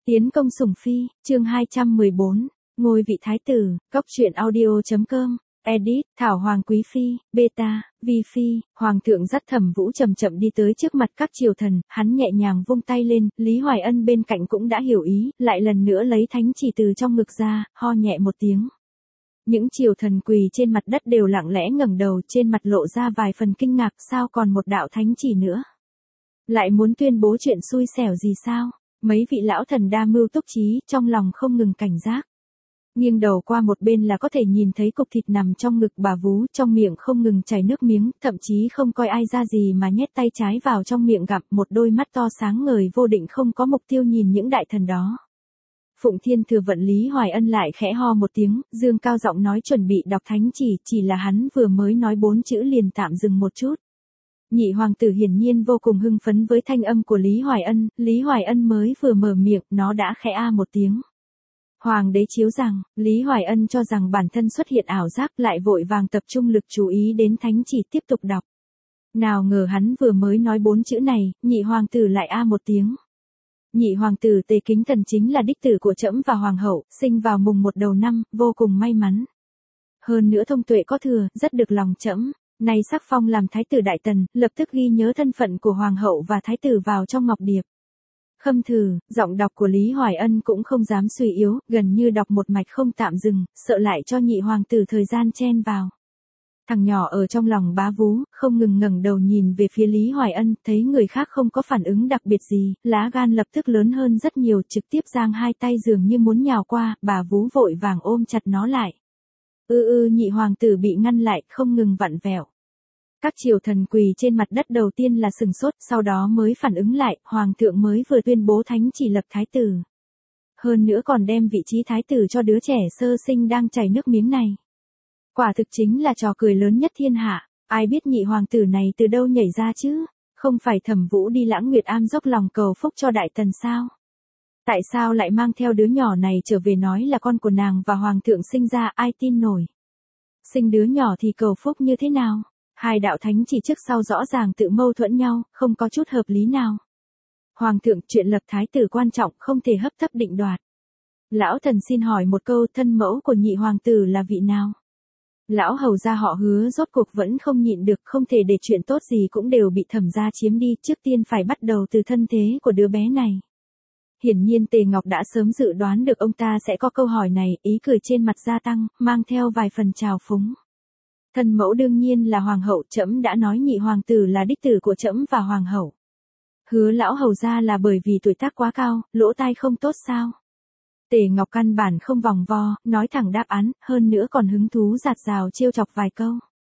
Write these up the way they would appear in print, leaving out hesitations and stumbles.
Tiến công sủng phi, chương 214, ngôi vị thái tử, góc truyện audio.com, edit, Thảo Hoàng Quý Phi, beta, vi phi, Hoàng thượng dắt Thẩm Vũ chậm chậm đi tới trước mặt các triều thần, hắn nhẹ nhàng vung tay lên, Lý Hoài Ân bên cạnh cũng đã hiểu ý, lại lần nữa lấy thánh chỉ từ trong ngực ra, ho nhẹ một tiếng. Những triều thần quỳ trên mặt đất đều lặng lẽ ngẩng đầu, trên mặt lộ ra vài phần kinh ngạc, sao còn một đạo thánh chỉ nữa? Lại muốn tuyên bố chuyện xui xẻo gì sao? Mấy vị lão thần đa mưu túc trí, trong lòng không ngừng cảnh giác. Nghiêng đầu qua một bên là có thể nhìn thấy cục thịt nằm trong ngực bà vú, trong miệng không ngừng chảy nước miếng, thậm chí không coi ai ra gì mà nhét tay trái vào trong miệng gặm, một đôi mắt to sáng ngời vô định không có mục tiêu nhìn những đại thần đó. Phụng Thiên Thừa Vận Lý Hoài Ân lại khẽ ho một tiếng, dương cao giọng nói chuẩn bị đọc thánh chỉ là hắn vừa mới nói 4 chữ liền tạm dừng một chút. Nhị hoàng tử hiển nhiên vô cùng hưng phấn với thanh âm của Lý Hoài Ân mới vừa mở miệng, nó đã khẽ a một tiếng. Hoàng đế chiếu rằng, Lý Hoài Ân cho rằng bản thân xuất hiện ảo giác, lại vội vàng tập trung lực chú ý đến thánh chỉ tiếp tục đọc. Nào ngờ hắn vừa mới nói 4 chữ này, nhị hoàng tử lại a một tiếng. Nhị hoàng tử Tề Kính Thần chính là đích tử của trẫm và hoàng hậu, sinh vào mùng 1 đầu năm, vô cùng may mắn. Hơn nữa thông tuệ có thừa, rất được lòng trẫm. Nay sắc phong làm thái tử đại tần, lập tức ghi nhớ thân phận của hoàng hậu và thái tử vào trong ngọc điệp. Khâm thử, giọng đọc của Lý Hoài Ân cũng không dám suy yếu, gần như đọc một mạch không tạm dừng, sợ lại cho nhị hoàng tử thời gian chen vào. Thằng nhỏ ở trong lòng bá vú, không ngừng ngẩng đầu nhìn về phía Lý Hoài Ân, thấy người khác không có phản ứng đặc biệt gì, lá gan lập tức lớn hơn rất nhiều, trực tiếp giang hai tay dường như muốn nhào qua, bà vú vội vàng ôm chặt nó lại. Nhị hoàng tử bị ngăn lại, không ngừng vặn vẹo. Các triều thần quỳ trên mặt đất đầu tiên là sừng sốt, sau đó mới phản ứng lại, hoàng thượng mới vừa tuyên bố thánh chỉ lập thái tử. Hơn nữa còn đem vị trí thái tử cho đứa trẻ sơ sinh đang chảy nước miếng này. Quả thực chính là trò cười lớn nhất thiên hạ, ai biết nhị hoàng tử này từ đâu nhảy ra chứ, không phải Thẩm Vũ đi Lãng Nguyệt Am dốc lòng cầu phúc cho đại tần sao? Tại sao lại mang theo đứa nhỏ này trở về nói là con của nàng và hoàng thượng sinh ra, ai tin nổi? Sinh đứa nhỏ thì cầu phúc như thế nào? Hai đạo thánh chỉ trước sau rõ ràng tự mâu thuẫn nhau, không có chút hợp lý nào. Hoàng thượng, chuyện lập thái tử quan trọng, không thể hấp tấp định đoạt. Lão thần xin hỏi một câu, thân mẫu của nhị hoàng tử là vị nào? Lão hầu gia họ Hứa rốt cuộc vẫn không nhịn được, không thể để chuyện tốt gì cũng đều bị Thẩm gia chiếm đi, trước tiên phải bắt đầu từ thân thế của đứa bé này. Hiển nhiên Tề Ngọc đã sớm dự đoán được ông ta sẽ có câu hỏi này, ý cười trên mặt gia tăng, mang theo vài phần trào phúng. Thân mẫu đương nhiên là hoàng hậu, trẫm đã nói nhị hoàng tử là đích tử của trẫm và hoàng hậu. Hứa lão hầu gia là bởi vì tuổi tác quá cao, lỗ tai không tốt sao? Tề Ngọc căn bản không vòng vo, nói thẳng đáp án, hơn nữa còn hứng thú rạt rào trêu chọc vài câu.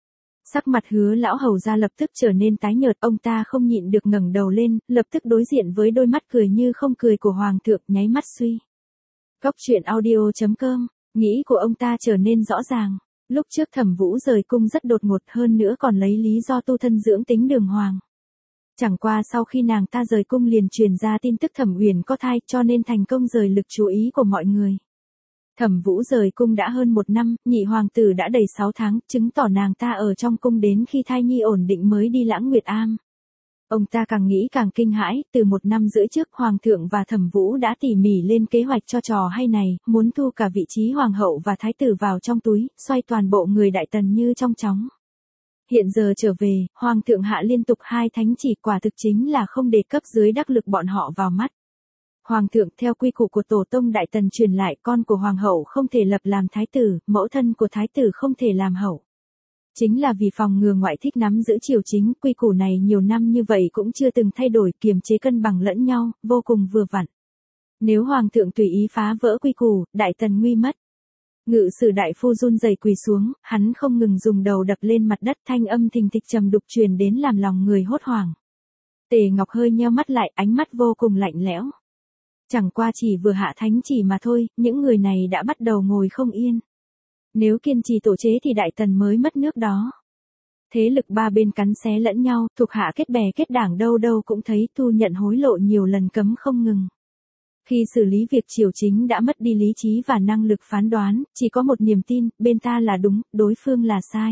Sắc mặt Hứa lão hầu gia lập tức trở nên tái nhợt, ông ta không nhịn được ngẩng đầu lên, lập tức đối diện với đôi mắt cười như không cười của hoàng thượng, nháy mắt suy. Góc truyện audio.com, nghĩ của ông ta trở nên rõ ràng. Lúc trước Thẩm Vũ rời cung rất đột ngột, hơn nữa còn lấy lý do tu thân dưỡng tính đường hoàng. Chẳng qua sau khi nàng ta rời cung liền truyền ra tin tức Thẩm Uyển có thai, cho nên thành công rời lực chú ý của mọi người. Thẩm Vũ rời cung đã hơn 1 năm, nhị hoàng tử đã đầy 6 tháng, chứng tỏ nàng ta ở trong cung đến khi thai nhi ổn định mới đi Lãng Nguyệt Am. Ông ta càng nghĩ càng kinh hãi, từ 1 năm rưỡi trước hoàng thượng và Thẩm Vũ đã tỉ mỉ lên kế hoạch cho trò hay này, muốn thu cả vị trí hoàng hậu và thái tử vào trong túi, xoay toàn bộ người đại tần như trong chóng. Hiện giờ trở về, hoàng thượng hạ liên tục 2 thánh chỉ, quả thực chính là không đề cấp dưới đắc lực bọn họ vào mắt. Hoàng thượng theo quy củ của tổ tông đại tần truyền lại, con của hoàng hậu không thể lập làm thái tử, mẫu thân của thái tử không thể làm hậu. Chính là vì phòng ngừa ngoại thích nắm giữ triều chính, quy củ này nhiều năm như vậy cũng chưa từng thay đổi, kiềm chế cân bằng lẫn nhau, vô cùng vừa vặn. Nếu hoàng thượng tùy ý phá vỡ quy củ, đại tần nguy mất. Ngự sử đại phu run rẩy quỳ xuống, hắn không ngừng dùng đầu đập lên mặt đất, thanh âm thình thịch trầm đục truyền đến làm lòng người hốt hoảng. Tề Ngọc hơi nheo mắt lại, ánh mắt vô cùng lạnh lẽo. Chẳng qua chỉ vừa hạ thánh chỉ mà thôi, những người này đã bắt đầu ngồi không yên. Nếu kiên trì tổ chế thì đại tần mới mất nước đó. Thế lực ba bên cắn xé lẫn nhau, thuộc hạ kết bè kết đảng đâu đâu cũng thấy thu nhận hối lộ nhiều lần cấm không ngừng. Khi xử lý việc triều chính đã mất đi lý trí và năng lực phán đoán, chỉ có một niềm tin, bên ta là đúng, đối phương là sai.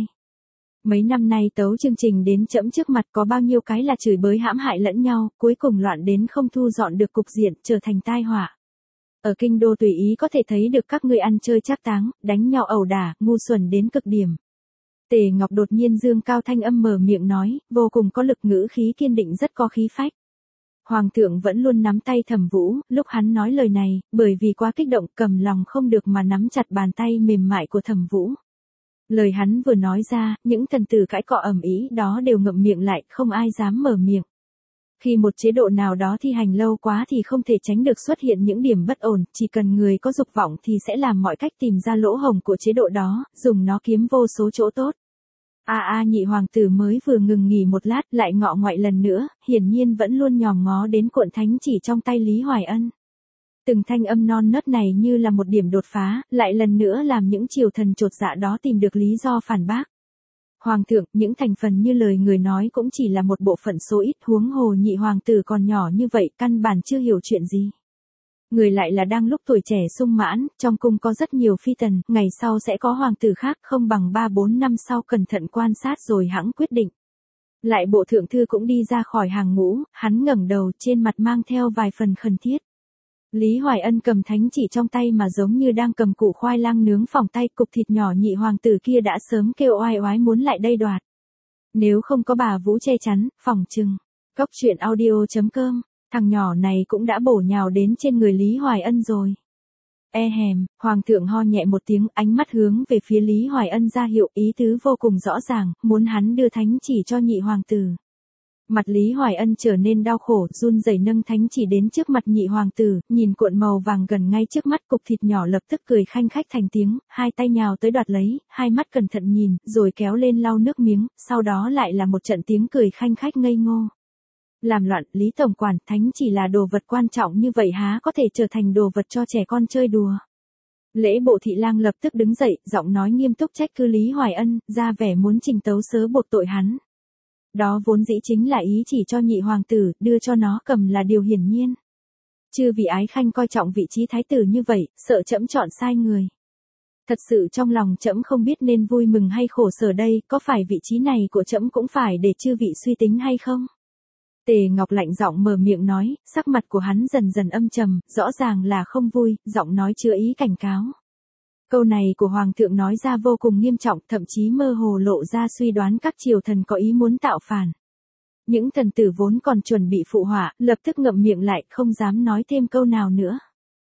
Mấy năm nay tấu chương trình đến trẫm trước mặt có bao nhiêu cái là chửi bới hãm hại lẫn nhau, cuối cùng loạn đến không thu dọn được cục diện, trở thành tai họa. Ở kinh đô tùy ý có thể thấy được các ngươi ăn chơi trác táng, đánh nhau ẩu đả, ngu xuẩn đến cực điểm. Tề Ngọc đột nhiên dương cao thanh âm mở miệng nói, vô cùng có lực, ngữ khí kiên định, rất có khí phách. Hoàng thượng vẫn luôn nắm tay Thẩm Vũ, lúc hắn nói lời này, bởi vì quá kích động cầm lòng không được mà nắm chặt bàn tay mềm mại của Thẩm Vũ. Lời hắn vừa nói ra, những thần tử cãi cọ ầm ĩ đó đều ngậm miệng lại, không ai dám mở miệng. Khi một chế độ nào đó thi hành lâu quá thì không thể tránh được xuất hiện những điểm bất ổn, chỉ cần người có dục vọng thì sẽ làm mọi cách tìm ra lỗ hổng của chế độ đó, dùng nó kiếm vô số chỗ tốt. Nhị hoàng tử mới vừa ngừng nghỉ một lát lại ngọ ngoại lần nữa, hiển nhiên vẫn luôn nhòm ngó đến cuộn thánh chỉ trong tay Lý Hoài Ân. Từng thanh âm non nớt này như là một điểm đột phá, lại lần nữa làm những triều thần chột dạ đó tìm được lý do phản bác. Hoàng thượng, những thành phần như lời người nói cũng chỉ là một bộ phận số ít, huống hồ nhị hoàng tử còn nhỏ như vậy, căn bản chưa hiểu chuyện gì. Người lại là đang lúc tuổi trẻ sung mãn, trong cung có rất nhiều phi tần, ngày sau sẽ có hoàng tử khác, không bằng 3-4 năm sau cẩn thận quan sát rồi hãng quyết định. Lại bộ thượng thư cũng đi ra khỏi hàng ngũ, hắn ngẩng đầu, trên mặt mang theo vài phần khẩn thiết. Lý Hoài Ân cầm thánh chỉ trong tay mà giống như đang cầm củ khoai lang nướng phỏng tay, cục thịt nhỏ nhị hoàng tử kia đã sớm kêu oai oái muốn lại đây đoạt. Nếu không có bà Vũ che chắn, phỏng chừng. Cốc truyện audio.com, thằng nhỏ này cũng đã bổ nhào đến trên người Lý Hoài Ân rồi. Hoàng thượng ho nhẹ một tiếng, ánh mắt hướng về phía Lý Hoài Ân ra hiệu, ý tứ vô cùng rõ ràng, muốn hắn đưa thánh chỉ cho nhị hoàng tử. Mặt Lý Hoài Ân trở nên đau khổ, run rẩy nâng thánh chỉ đến trước mặt nhị hoàng tử, nhìn cuộn màu vàng gần ngay trước mắt, cục thịt nhỏ lập tức cười khanh khách thành tiếng, hai tay nhào tới đoạt lấy, hai mắt cẩn thận nhìn, rồi kéo lên lau nước miếng, sau đó lại là một trận tiếng cười khanh khách ngây ngô. Làm loạn, Lý tổng quản, thánh chỉ là đồ vật quan trọng như vậy há có thể trở thành đồ vật cho trẻ con chơi đùa. Lễ bộ thị lang lập tức đứng dậy, giọng nói nghiêm túc trách cứ Lý Hoài Ân, ra vẻ muốn trình tấu sớ buộc tội hắn. Đó vốn dĩ chính là ý chỉ cho nhị hoàng tử, đưa cho nó cầm là điều hiển nhiên. Chư vị ái khanh coi trọng vị trí thái tử như vậy, sợ trẫm chọn sai người. Thật sự trong lòng trẫm không biết nên vui mừng hay khổ sở đây, có phải vị trí này của trẫm cũng phải để chư vị suy tính hay không? Tề Ngọc lạnh giọng mở miệng nói, sắc mặt của hắn dần dần âm trầm, rõ ràng là không vui, giọng nói chứa ý cảnh cáo. Câu này của Hoàng thượng nói ra vô cùng nghiêm trọng, thậm chí mơ hồ lộ ra suy đoán các triều thần có ý muốn tạo phản. Những thần tử vốn còn chuẩn bị phụ họa, lập tức ngậm miệng lại, không dám nói thêm câu nào nữa.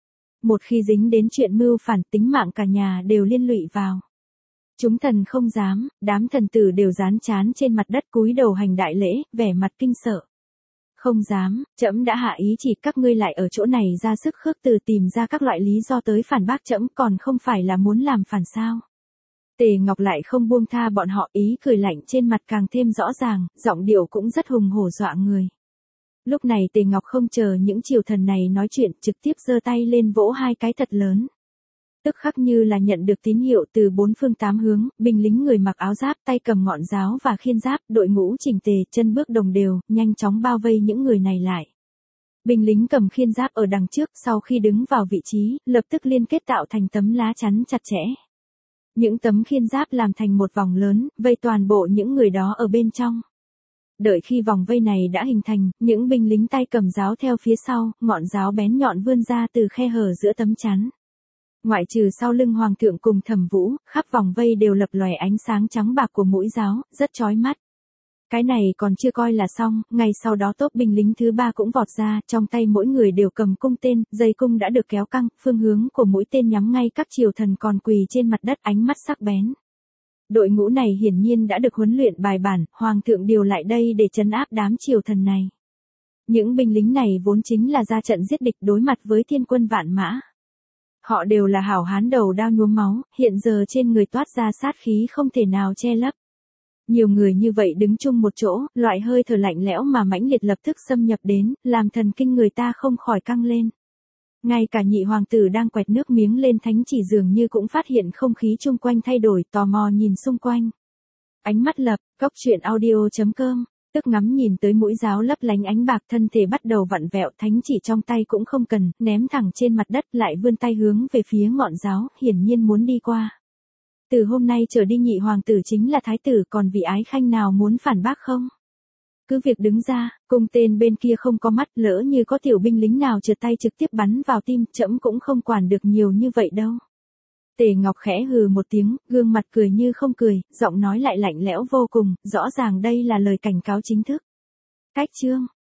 Một khi dính đến chuyện mưu phản, tính mạng cả nhà đều liên lụy vào. Chúng thần không dám, đám thần tử đều dán trán trên mặt đất cúi đầu hành đại lễ, vẻ mặt kinh sợ. Không dám, trẫm đã hạ ý chỉ, các ngươi lại ở chỗ này ra sức khước từ tìm ra các loại lý do tới phản bác trẫm, còn không phải là muốn làm phản sao? Tề Ngọc lại không buông tha bọn họ, ý cười lạnh trên mặt càng thêm rõ ràng, giọng điệu cũng rất hùng hổ dọa người. Lúc này Tề Ngọc không chờ những triều thần này nói chuyện, trực tiếp giơ tay lên vỗ hai cái thật lớn. Tức khắc như là nhận được tín hiệu từ bốn phương tám hướng, binh lính người mặc áo giáp, tay cầm ngọn giáo và khiên giáp, đội ngũ chỉnh tề, chân bước đồng đều, nhanh chóng bao vây những người này lại. Binh lính cầm khiên giáp ở đằng trước, sau khi đứng vào vị trí, lập tức liên kết tạo thành tấm lá chắn chặt chẽ. Những tấm khiên giáp làm thành một vòng lớn, vây toàn bộ những người đó ở bên trong. Đợi khi vòng vây này đã hình thành, những binh lính tay cầm giáo theo phía sau, ngọn giáo bén nhọn vươn ra từ khe hở giữa tấm chắn. Ngoại trừ sau lưng hoàng thượng cùng Thẩm Vũ, khắp vòng vây đều lập lòe ánh sáng trắng bạc của mũi giáo, rất chói mắt. Cái này còn chưa coi là xong, ngày sau đó tốp binh lính thứ ba cũng vọt ra, trong tay mỗi người đều cầm cung tên, dây cung đã được kéo căng, phương hướng của mũi tên nhắm ngay các triều thần còn quỳ trên mặt đất, ánh mắt sắc bén. Đội ngũ này hiển nhiên đã được huấn luyện bài bản, hoàng thượng điều lại đây để trấn áp đám triều thần này. Những binh lính này vốn chính là ra trận giết địch đối mặt với thiên quân vạn mã. Họ đều là hảo hán đầu đao nhuốm máu, hiện giờ trên người toát ra sát khí không thể nào che lấp. Nhiều người như vậy đứng chung một chỗ, loại hơi thở lạnh lẽo mà mãnh liệt lập tức xâm nhập đến, làm thần kinh người ta không khỏi căng lên. Ngay cả nhị hoàng tử đang quẹt nước miếng lên thánh chỉ dường như cũng phát hiện không khí chung quanh thay đổi, tò mò nhìn xung quanh. Ánh mắt lập, cốc truyện audio.com, tức ngắm nhìn tới mũi giáo lấp lánh ánh bạc, thân thể bắt đầu vặn vẹo, thánh chỉ trong tay cũng không cần, ném thẳng trên mặt đất, lại vươn tay hướng về phía ngọn giáo, hiển nhiên muốn đi qua. Từ hôm nay trở đi nhị hoàng tử chính là thái tử, còn vị ái khanh nào muốn phản bác không? cứ việc đứng ra, cung tên bên kia không có mắt, lỡ như có tiểu binh lính nào trượt tay trực tiếp bắn vào tim, trẫm cũng không quản được nhiều như vậy đâu. Tề Ngọc khẽ hừ một tiếng, gương mặt cười như không cười, giọng nói lại lạnh lẽo vô cùng, rõ ràng đây là lời cảnh cáo chính thức. Cách chương